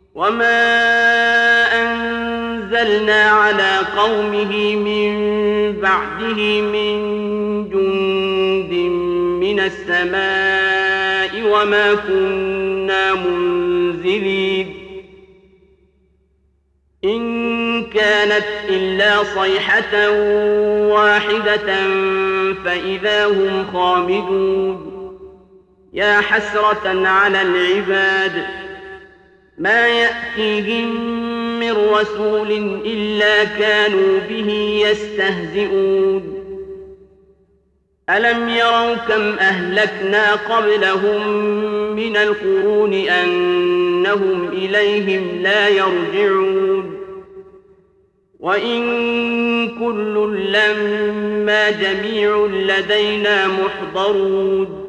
وما أنزلنا على قومه من بعده من جند من السماء وما كنا منزلين إن كانت إلا صيحة واحدة فإذا هم خامدون يا حسرة على العباد ما يأتيهم من رسول إلا كانوا به يستهزئون ألم يروا كم أهلكنا قبلهم من القرون أنهم إليهم لا يرجعون وإن كل لما جميع لدينا محضرون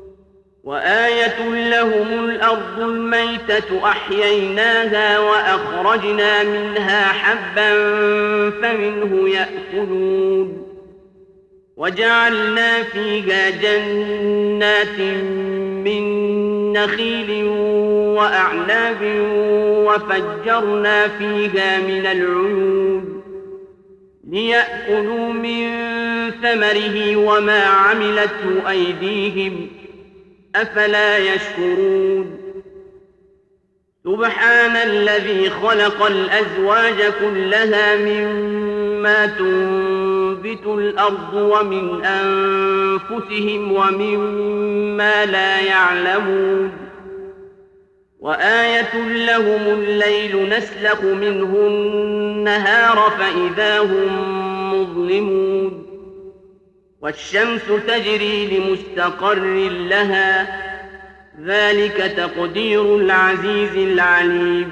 وآية لهم الأرض الميتة أحييناها وأخرجنا منها حبا فمنه يأكلون وجعلنا فيها جنات من نخيل وأعناب وفجرنا فيها من العيون ليأكلوا من ثمره وما عملته أيديهم أفلا يشكرون سبحان الذي خلق الأزواج كلها مما تنبت الأرض ومن أنفسهم ومما لا يعلمون وآية لهم الليل نسلخ منه النهار فإذا هم مظلمون والشمس تجري لمستقر لها ذلك تقدير العزيز العليم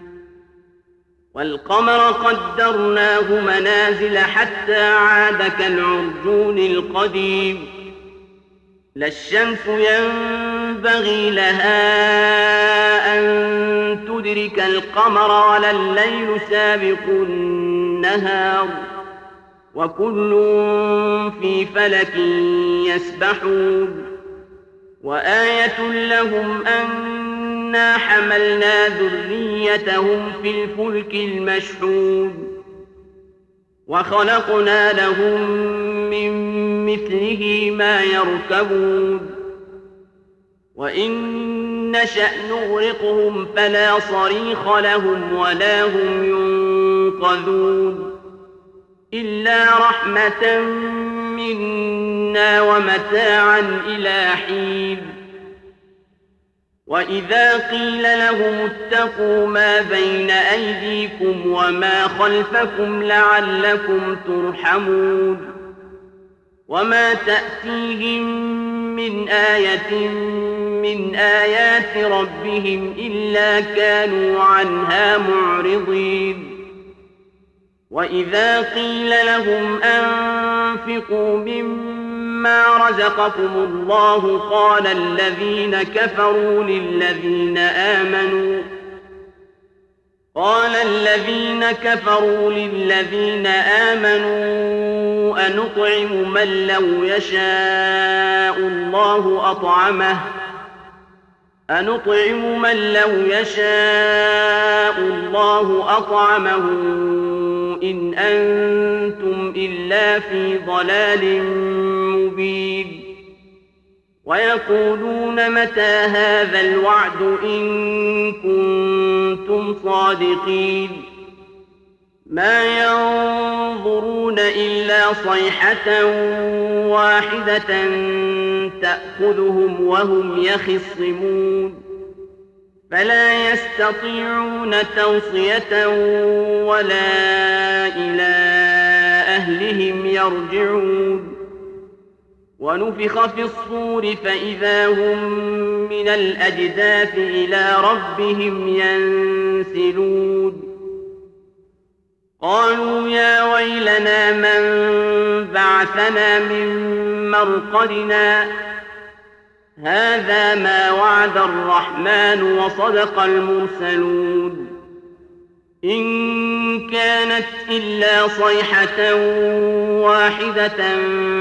والقمر قدرناه منازل حتى عاد كالعرجون القديم لا الشمس ينبغي لها أن تدرك القمر ولا الليل سابق النهار وكل في فلك يسبحون وآية لهم أنا حملنا ذريتهم في الفلك المشحون وخلقنا لهم من مثله ما يركبون وإن نشأ نغرقهم فلا صريخ لهم ولا هم ينقذون إلا رحمة منا ومتاعا إلى حين وإذا قيل لهم اتقوا ما بين أيديكم وما خلفكم لعلكم ترحمون وما تأتيهم من آية من آيات ربهم إلا كانوا عنها معرضين وإذا قيل لهم أنفقوا مما رزقكم الله قال الذين كفروا للذين آمنوا أنطعم من لو يشاء الله أطعمه إن أنتم إلا في ضلال مبين ويقولون متى هذا الوعد إن كنتم صادقين ما ينظرون إلا صيحة واحدة تأخذهم وهم يخصمون فلا يستطيعون توصية ولا إلى أهلهم يرجعون ونفخ في الصور فإذا هم من الأجداث إلى ربهم ينسلون قالوا يا ويلنا من بعثنا من مرقدنا هذا ما وعد الرحمن وصدق المرسلون إن كانت إلا صيحة واحدة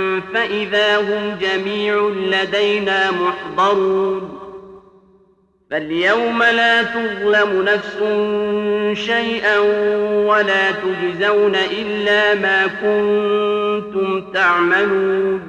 فإذا هم جميع لدينا محضرون فاليوم لا تظلم نفس شيئا ولا تجزون إلا ما كنتم تعملون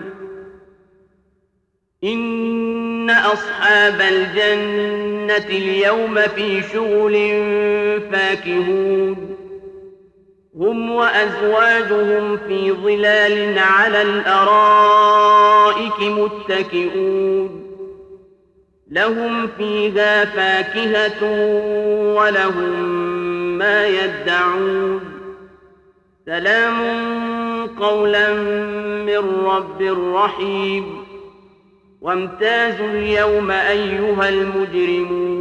إن أصحاب الجنة اليوم في شغل فاكهون هم وأزواجهم في ظلال على الأرائك متكئون لهم فيها فاكهة ولهم ما يدعون سلام قولا من رب رحيم وامتازوا اليوم أيها المجرمون